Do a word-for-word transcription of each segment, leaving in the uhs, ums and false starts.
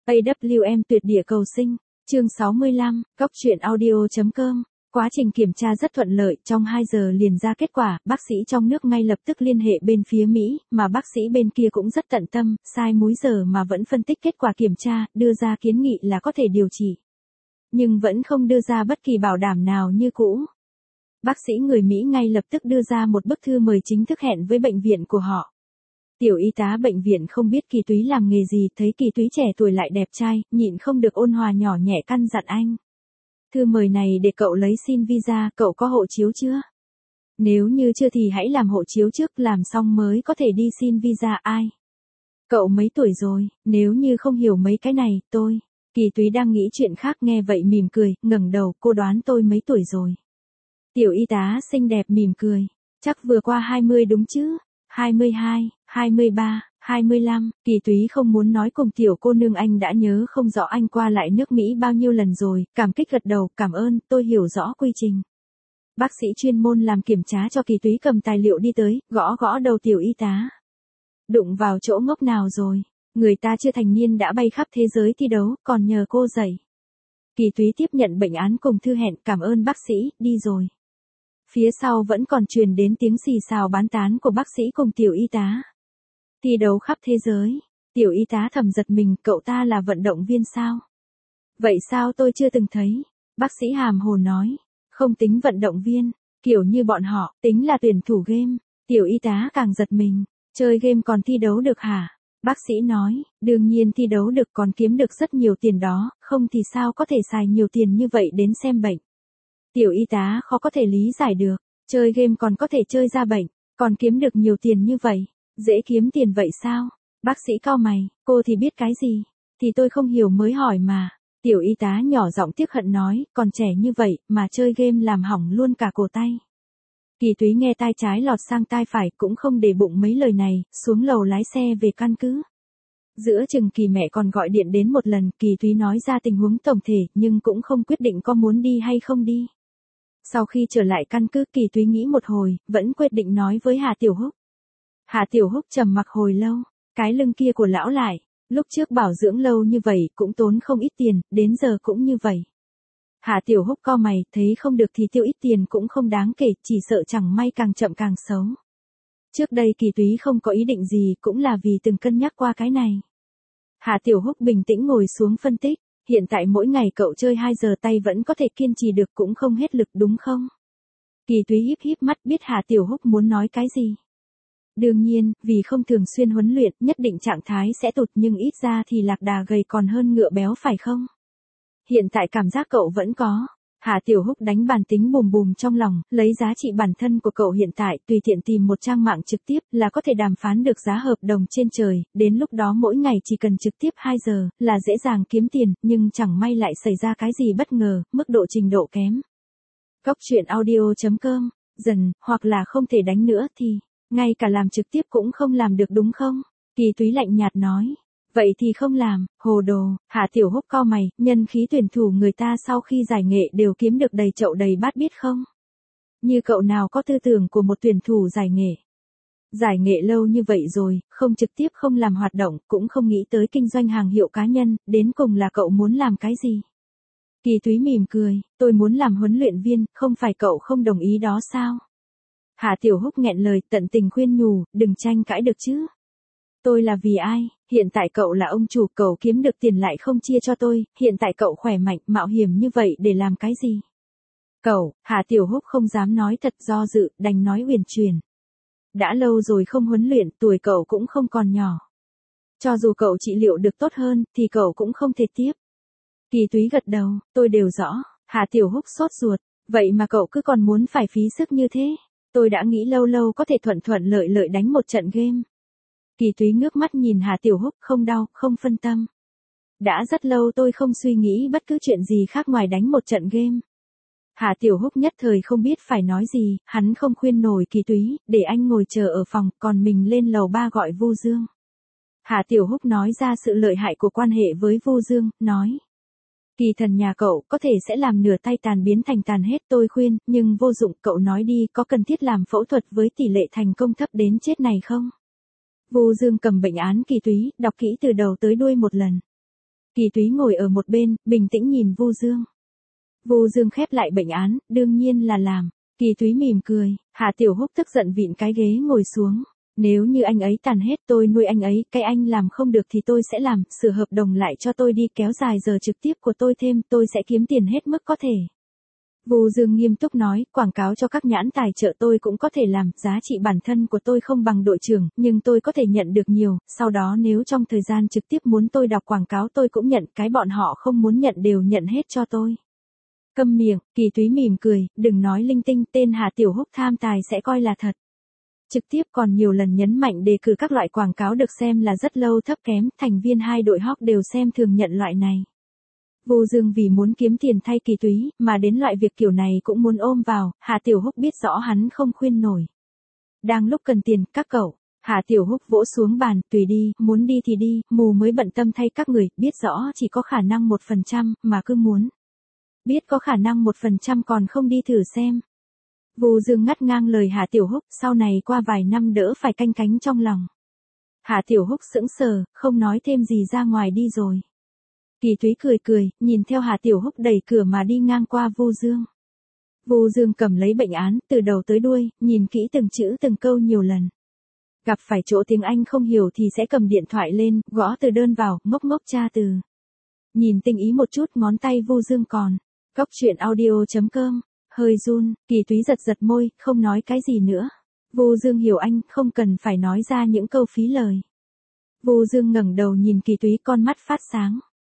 a vê em tuyệt địa cầu sinh, chương sáu mươi lăm, góc truyện audio.com. Quá trình kiểm tra rất thuận lợi, trong hai giờ liền ra kết quả, bác sĩ trong nước ngay lập tức liên hệ bên phía Mỹ, mà bác sĩ bên kia cũng rất tận tâm, sai múi giờ mà vẫn phân tích kết quả kiểm tra, đưa ra kiến nghị là có thể điều trị. Nhưng vẫn không đưa ra bất kỳ bảo đảm nào như cũ. Bác sĩ người Mỹ ngay lập tức đưa ra một bức thư mời chính thức hẹn với bệnh viện của họ. Tiểu y tá bệnh viện không biết Kỳ Túy làm nghề gì, thấy Kỳ Túy trẻ tuổi lại đẹp trai, nhịn không được ôn hòa nhỏ nhẹ căn dặn anh. Thư mời này để cậu lấy xin visa, cậu có hộ chiếu chưa? Nếu như chưa thì hãy làm hộ chiếu trước, làm xong mới có thể đi xin visa. Ai? Cậu mấy tuổi rồi, nếu như không hiểu mấy cái này, tôi. Kỳ Túy đang nghĩ chuyện khác nghe vậy mỉm cười, ngẩng đầu, cô đoán tôi mấy tuổi rồi. Tiểu y tá xinh đẹp mỉm cười, chắc vừa qua hai mươi đúng chứ? hai mươi hai, hai mươi ba, hai mươi lăm, Kỳ Túy không muốn nói cùng tiểu cô nương anh đã nhớ không rõ anh qua lại nước Mỹ bao nhiêu lần rồi, cảm kích gật đầu, cảm ơn, tôi hiểu rõ quy trình. Bác sĩ chuyên môn làm kiểm tra cho Kỳ Túy cầm tài liệu đi tới, gõ gõ đầu tiểu y tá. Đụng vào chỗ ngốc nào rồi, người ta chưa thành niên đã bay khắp thế giới thi đấu, còn nhờ cô dạy. Kỳ Túy tiếp nhận bệnh án cùng thư hẹn, cảm ơn bác sĩ, đi rồi. Phía sau vẫn còn truyền đến tiếng xì xào bán tán của bác sĩ cùng tiểu y tá. Thi đấu khắp thế giới, tiểu y tá thầm giật mình, cậu ta là vận động viên sao? Vậy sao tôi chưa từng thấy? Bác sĩ hàm hồ nói, không tính vận động viên, kiểu như bọn họ, tính là tuyển thủ game. Tiểu y tá càng giật mình, chơi game còn thi đấu được hả? Bác sĩ nói, đương nhiên thi đấu được, còn kiếm được rất nhiều tiền đó, không thì sao có thể xài nhiều tiền như vậy đến xem bệnh. Tiểu y tá khó có thể lý giải được, chơi game còn có thể chơi ra bệnh, còn kiếm được nhiều tiền như vậy, dễ kiếm tiền vậy sao? Bác sĩ cau mày, cô thì biết cái gì? Thì tôi không hiểu mới hỏi mà. Tiểu y tá nhỏ giọng tiếc hận nói, còn trẻ như vậy mà chơi game làm hỏng luôn cả cổ tay. Kỳ Túy nghe tai trái lọt sang tai phải, cũng không để bụng mấy lời này, xuống lầu lái xe về căn cứ. Giữa chừng Kỳ mẹ còn gọi điện đến một lần, Kỳ Túy nói ra tình huống tổng thể, nhưng cũng không quyết định có muốn đi hay không đi. Sau khi trở lại căn cứ, Kỳ Túy nghĩ một hồi, vẫn quyết định nói với Hà Tiểu Húc. Hà Tiểu Húc trầm mặc hồi lâu, cái lưng kia của lão lại, lúc trước bảo dưỡng lâu như vậy cũng tốn không ít tiền, đến giờ cũng như vậy. Hà Tiểu Húc cau mày, thấy không được thì tiêu ít tiền cũng không đáng kể, chỉ sợ chẳng may càng chậm càng xấu. Trước đây Kỳ Túy không có ý định gì, cũng là vì từng cân nhắc qua cái này. Hà Tiểu Húc bình tĩnh ngồi xuống phân tích, hiện tại mỗi ngày cậu chơi hai giờ tay vẫn có thể kiên trì được, cũng không hết lực đúng không? Kỳ Túy híp híp mắt, biết Hà Tiểu Húc muốn nói cái gì. Đương nhiên, vì không thường xuyên huấn luyện, nhất định trạng thái sẽ tụt, nhưng ít ra thì lạc đà gầy còn hơn ngựa béo phải không? Hiện tại cảm giác cậu vẫn có. Hà Tiểu Húc đánh bàn tính bùm bùm trong lòng, lấy giá trị bản thân của cậu hiện tại, tùy tiện tìm một trang mạng trực tiếp là có thể đàm phán được giá hợp đồng trên trời, đến lúc đó mỗi ngày chỉ cần trực tiếp hai giờ, là dễ dàng kiếm tiền, nhưng chẳng may lại xảy ra cái gì bất ngờ, mức độ trình độ kém. Góc truyện audio.com, dần, hoặc là không thể đánh nữa thì, ngay cả làm trực tiếp cũng không làm được đúng không? Kỳ Túy lạnh nhạt nói. Vậy thì không làm, hồ đồ. Hà Tiểu Húc cau mày, nhân khí tuyển thủ người ta sau khi giải nghệ đều kiếm được đầy chậu đầy bát biết không? Như cậu nào có tư tưởng của một tuyển thủ giải nghệ. Giải nghệ lâu như vậy rồi, không trực tiếp không làm hoạt động, cũng không nghĩ tới kinh doanh hàng hiệu cá nhân, đến cùng là cậu muốn làm cái gì? Kỳ Túy mỉm cười, tôi muốn làm huấn luyện viên, không phải cậu không đồng ý đó sao? Hà Tiểu Húc nghẹn lời, tận tình khuyên nhủ, đừng tranh cãi được chứ. Tôi là vì ai? Hiện tại cậu là ông chủ, cậu kiếm được tiền lại không chia cho tôi, hiện tại cậu khỏe mạnh, mạo hiểm như vậy để làm cái gì? Cậu, Hà Tiểu Húc không dám nói thật, do dự, đành nói uyển chuyển. Đã lâu rồi không huấn luyện, tuổi cậu cũng không còn nhỏ. Cho dù cậu trị liệu được tốt hơn, thì cậu cũng không thể tiếp. Kỳ Túy gật đầu, tôi đều rõ. Hà Tiểu Húc sốt ruột, vậy mà cậu cứ còn muốn phải phí sức như thế. Tôi đã nghĩ lâu lâu có thể thuận thuận lợi lợi đánh một trận game. Kỳ Túy ngước mắt nhìn Hà Tiểu Húc, không đau, không phân tâm. Đã rất lâu tôi không suy nghĩ bất cứ chuyện gì khác ngoài đánh một trận game. Hà Tiểu Húc nhất thời không biết phải nói gì, hắn không khuyên nổi Kỳ Túy, để anh ngồi chờ ở phòng, còn mình lên lầu ba gọi Vu Dương. Hà Tiểu Húc nói ra sự lợi hại của quan hệ với Vu Dương, nói. Kỳ thần nhà cậu có thể sẽ làm nửa tay tàn biến thành tàn hết, tôi khuyên, nhưng vô dụng, cậu nói đi, có cần thiết làm phẫu thuật với tỷ lệ thành công thấp đến chết này không? Vu Dương cầm bệnh án Kỳ Túy, đọc kỹ từ đầu tới đuôi một lần. Kỳ Túy ngồi ở một bên, bình tĩnh nhìn Vu Dương. Vu Dương khép lại bệnh án, đương nhiên là làm. Kỳ Túy mỉm cười, Hạ Tiểu Húc tức giận vịn cái ghế ngồi xuống. Nếu như anh ấy tàn hết tôi nuôi anh ấy, cái anh làm không được thì tôi sẽ làm, sửa hợp đồng lại cho tôi đi, kéo dài giờ trực tiếp của tôi thêm, tôi sẽ kiếm tiền hết mức có thể. Vu Dương nghiêm túc nói, quảng cáo cho các nhãn tài trợ tôi cũng có thể làm, giá trị bản thân của tôi không bằng đội trưởng, nhưng tôi có thể nhận được nhiều, sau đó nếu trong thời gian trực tiếp muốn tôi đọc quảng cáo tôi cũng nhận, cái bọn họ không muốn nhận đều nhận hết cho tôi. Câm miệng, Kỳ Túy mỉm cười, đừng nói linh tinh, tên Hạ Tiểu Húc tham tài sẽ coi là thật. Trực tiếp còn nhiều lần nhấn mạnh đề cử các loại quảng cáo được xem là rất lâu thấp kém, thành viên hai đội Hawk đều xem thường nhận loại này. Vu Dương vì muốn kiếm tiền thay Kỳ Túy, mà đến loại việc kiểu này cũng muốn ôm vào, Hạ Tiểu Húc biết rõ hắn không khuyên nổi. Đang lúc cần tiền, các cậu, Hạ Tiểu Húc vỗ xuống bàn, tùy đi, muốn đi thì đi, mù mới bận tâm thay các người, biết rõ chỉ có khả năng một phần trăm, mà cứ muốn. Biết có khả năng một phần trăm còn không đi thử xem. Vu Dương ngắt ngang lời Hạ Tiểu Húc, sau này qua vài năm đỡ phải canh cánh trong lòng. Hạ Tiểu Húc sững sờ, không nói thêm gì ra ngoài đi rồi. Kỳ Túy cười cười, nhìn theo Hạ Tiểu Húc đẩy cửa mà đi ngang qua Vu Dương. Vu Dương cầm lấy bệnh án, từ đầu tới đuôi, nhìn kỹ từng chữ từng câu nhiều lần. Gặp phải chỗ tiếng Anh không hiểu thì sẽ cầm điện thoại lên, gõ từ đơn vào, ngốc ngốc tra từ. Nhìn tinh ý một chút, ngón tay Vu Dương còn. Cóc truyện audio chấm com, hơi run, Kỳ Túy giật giật môi, không nói cái gì nữa. Vu Dương hiểu anh, không cần phải nói ra những câu phí lời. Vu Dương ngẩng đầu nhìn Kỳ Túy, con mắt phát sáng.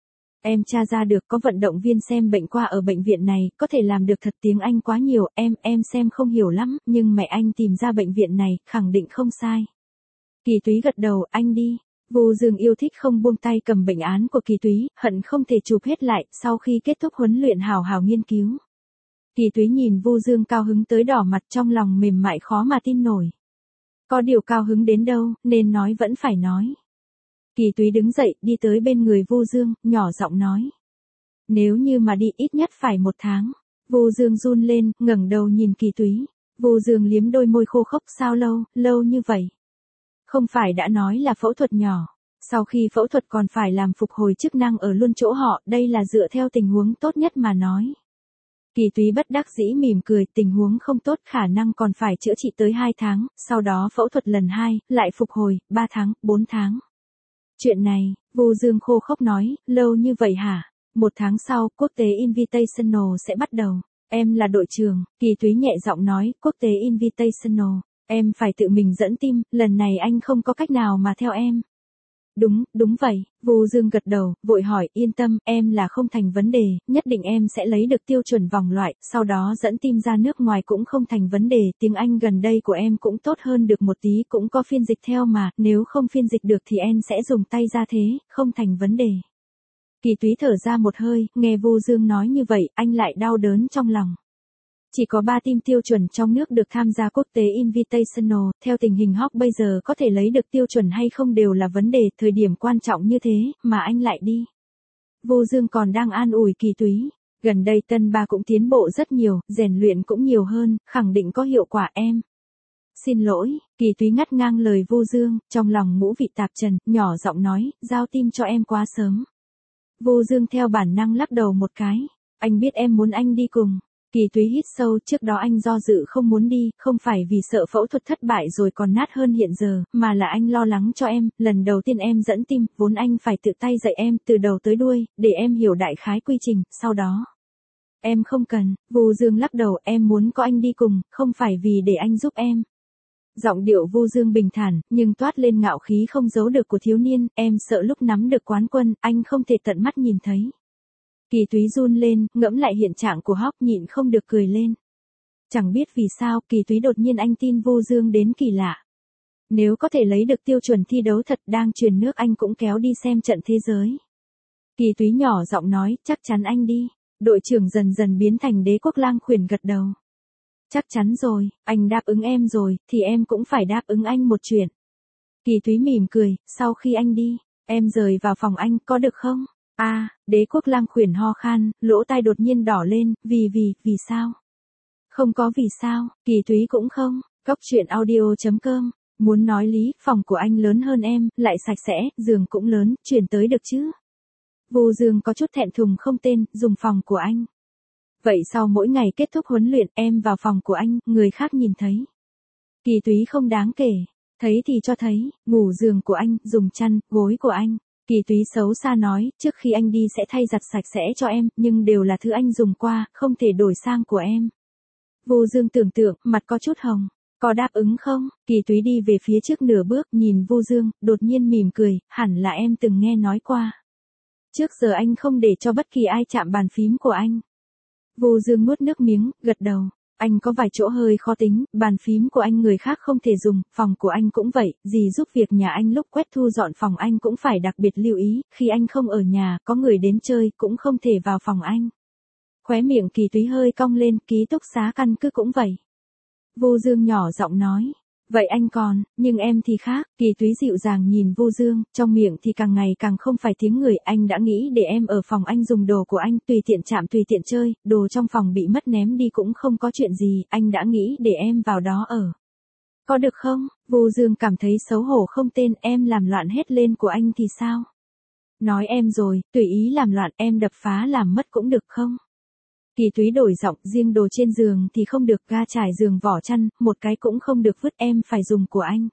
Em tra ra được có vận động viên xem bệnh qua ở bệnh viện này, có thể làm được thật, tiếng Anh quá nhiều, em, em xem không hiểu lắm, nhưng mẹ anh tìm ra bệnh viện này, khẳng định không sai. Kỳ Túy gật đầu, anh đi. Vu Dương yêu thích không buông tay cầm bệnh án của Kỳ Túy, hận không thể chụp hết lại, sau khi kết thúc huấn luyện hào hào nghiên cứu. Kỳ Túy nhìn Vu Dương cao hứng tới đỏ mặt, trong lòng mềm mại khó mà tin nổi. Có điều cao hứng đến đâu, nên nói vẫn phải nói. Kỳ Túy đứng dậy, đi tới bên người Vu Dương, nhỏ giọng nói. Nếu như mà đi ít nhất phải một tháng. Vu Dương run lên, ngẩng đầu nhìn Kỳ Túy. Vu Dương liếm đôi môi khô khốc, sao lâu, lâu như vậy. Không phải đã nói là phẫu thuật nhỏ. Sau khi phẫu thuật còn phải làm phục hồi chức năng ở luôn chỗ họ, đây là dựa theo tình huống tốt nhất mà nói. Kỳ Túy bất đắc dĩ mỉm cười, tình huống không tốt khả năng còn phải chữa trị tới hai tháng, sau đó phẫu thuật lần hai, lại phục hồi, ba tháng, bốn tháng. Chuyện này, Vu Dương khô khốc nói, lâu như vậy hả? Một tháng sau, quốc tế Invitational sẽ bắt đầu. Em là đội trưởng, Kỳ Túy nhẹ giọng nói, quốc tế Invitational. Em phải tự mình dẫn team, lần này anh không có cách nào mà theo em. Đúng, đúng vậy, Vu Dương gật đầu, vội hỏi, yên tâm, em là không thành vấn đề, nhất định em sẽ lấy được tiêu chuẩn vòng loại, sau đó dẫn team ra nước ngoài cũng không thành vấn đề, tiếng Anh gần đây của em cũng tốt hơn được một tí, cũng có phiên dịch theo mà, nếu không phiên dịch được thì em sẽ dùng tay ra thế, không thành vấn đề. Kỳ Túy thở ra một hơi, nghe Vu Dương nói như vậy, anh lại đau đớn trong lòng. Chỉ có ba team tiêu chuẩn trong nước được tham gia quốc tế Invitational, theo tình hình Hawk bây giờ có thể lấy được tiêu chuẩn hay không đều là vấn đề, thời điểm quan trọng như thế, mà anh lại đi. Vu Dương còn đang an ủi Kỳ Túy, gần đây Tân Ba cũng tiến bộ rất nhiều, rèn luyện cũng nhiều hơn, khẳng định có hiệu quả em. Xin lỗi, Kỳ Túy ngắt ngang lời Vu Dương, trong lòng ngũ vị tạp trần, nhỏ giọng nói, giao team cho em quá sớm. Vu Dương theo bản năng lắc đầu một cái, anh biết em muốn anh đi cùng. Kỳ Túy hít sâu, trước đó anh do dự không muốn đi, không phải vì sợ phẫu thuật thất bại rồi còn nát hơn hiện giờ, mà là anh lo lắng cho em, lần đầu tiên em dẫn team, vốn anh phải tự tay dạy em, từ đầu tới đuôi, để em hiểu đại khái quy trình, sau đó. Em không cần, Vu Dương lắc đầu, em muốn có anh đi cùng, không phải vì để anh giúp em. Giọng điệu Vu Dương bình thản, nhưng toát lên ngạo khí không giấu được của thiếu niên, em sợ lúc nắm được quán quân, anh không thể tận mắt nhìn thấy. Kỳ Túy run lên, ngẫm lại hiện trạng của Hawk nhịn không được cười lên. Chẳng biết vì sao, Kỳ Túy đột nhiên anh tin Vu Dương đến kỳ lạ. Nếu có thể lấy được tiêu chuẩn thi đấu thật đang truyền nước anh cũng kéo đi xem trận thế giới. Kỳ Túy nhỏ giọng nói, chắc chắn anh đi. Đội trưởng dần dần biến thành Đế Quốc Lang Khuyển gật đầu. Chắc chắn rồi, anh đáp ứng em rồi, thì em cũng phải đáp ứng anh một chuyện. Kỳ Túy mỉm cười, sau khi anh đi, em rời vào phòng anh, có được không? A, à, Đế Quốc Lang Khuyển ho khan, lỗ tai đột nhiên đỏ lên, vì vì, vì sao? Không có vì sao, Kỳ Túy cũng không, cóc truyện audio chấm com, muốn nói lý, phòng của anh lớn hơn em, lại sạch sẽ, giường cũng lớn, chuyển tới được chứ? Vu Dương có chút thẹn thùng không tên, dùng phòng của anh. Vậy sau mỗi ngày kết thúc huấn luyện em vào phòng của anh, người khác nhìn thấy. Kỳ Túy không đáng kể, thấy thì cho thấy, ngủ giường của anh, dùng chăn, gối của anh. Kỳ Túy xấu xa nói, trước khi anh đi sẽ thay giặt sạch sẽ cho em, nhưng đều là thứ anh dùng qua, không thể đổi sang của em. Vu Dương tưởng tượng, mặt có chút hồng. Có đáp ứng không? Kỳ Túy đi về phía trước nửa bước, nhìn Vu Dương, đột nhiên mỉm cười, hẳn là em từng nghe nói qua. Trước giờ anh không để cho bất kỳ ai chạm bàn phím của anh. Vu Dương nuốt nước miếng, gật đầu. Anh có vài chỗ hơi khó tính, bàn phím của anh người khác không thể dùng, phòng của anh cũng vậy, gì giúp việc nhà anh lúc quét thu dọn phòng anh cũng phải đặc biệt lưu ý, khi anh không ở nhà, có người đến chơi, cũng không thể vào phòng anh. Khóe miệng Kỳ Túy hơi cong lên, ký túc xá căn cứ cũng vậy. Vu Dương nhỏ giọng nói. Vậy anh còn, nhưng em thì khác, Kỳ Túy dịu dàng nhìn Vu Dương, trong miệng thì càng ngày càng không phải tiếng người, anh đã nghĩ để em ở phòng anh dùng đồ của anh, tùy tiện chạm tùy tiện chơi, đồ trong phòng bị mất ném đi cũng không có chuyện gì, anh đã nghĩ để em vào đó ở. Có được không? Vu Dương cảm thấy xấu hổ không tên, em làm loạn hết lên của anh thì sao? Nói em rồi, tùy ý làm loạn, em đập phá làm mất cũng được không? Kỳ Túy đổi giọng, riêng đồ trên giường thì không được, ga trải giường vỏ chăn, một cái cũng không được vứt, em phải dùng của anh.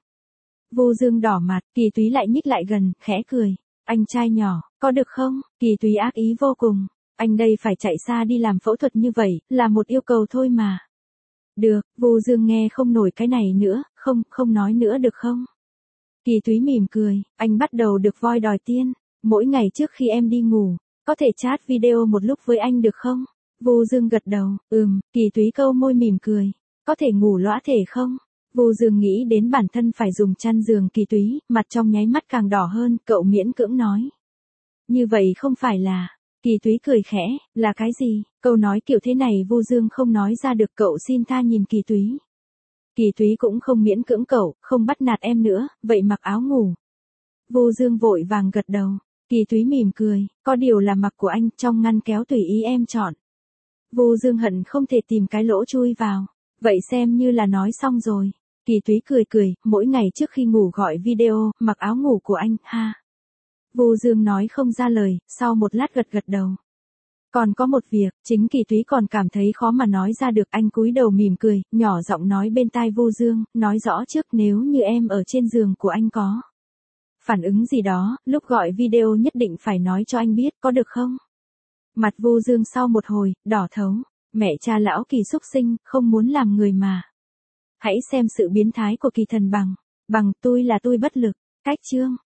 Vu Dương đỏ mặt, Kỳ Túy lại nhích lại gần, khẽ cười. Anh trai nhỏ, có được không? Kỳ Túy ác ý vô cùng. Anh đây phải chạy xa đi làm phẫu thuật như vậy, là một yêu cầu thôi mà. Được, Vu Dương nghe không nổi cái này nữa, không, không nói nữa được không? Kỳ Túy mỉm cười, anh bắt đầu được voi đòi tiên. Mỗi ngày trước khi em đi ngủ, có thể chat video một lúc với anh được không? Vu Dương gật đầu, ừm, Kỳ Túy câu môi mỉm cười. Có thể ngủ lõa thể không? Vu Dương nghĩ đến bản thân phải dùng chăn giường, Kỳ Túy, mặt trong nháy mắt càng đỏ hơn, cậu miễn cưỡng nói. Như vậy không phải là, Kỳ Túy cười khẽ, là cái gì? Câu nói kiểu thế này Vu Dương không nói ra được, cậu xin tha nhìn Kỳ Túy. Kỳ Túy cũng không miễn cưỡng cậu, không bắt nạt em nữa, vậy mặc áo ngủ. Vu Dương vội vàng gật đầu. Kỳ Túy mỉm cười, có điều là mặc của anh, trong ngăn kéo tùy ý em chọn. Vu Dương hận không thể tìm cái lỗ chui vào. Vậy xem như là nói xong rồi. Kỳ Túy cười cười, mỗi ngày trước khi ngủ gọi video, mặc áo ngủ của anh, ha. Vu Dương nói không ra lời, sau một lát gật gật đầu. Còn có một việc, chính Kỳ Túy còn cảm thấy khó mà nói ra được, anh cúi đầu mỉm cười, nhỏ giọng nói bên tai Vu Dương, nói rõ trước nếu như em ở trên giường của anh có phản ứng gì đó, lúc gọi video nhất định phải nói cho anh biết, có được không? Mặt Vu Dương sau một hồi, đỏ thấu. Mẹ cha lão Kỳ xúc sinh, không muốn làm người mà. Hãy xem sự biến thái của Kỳ Thần bằng. Bằng tôi là tôi bất lực. Cách chương.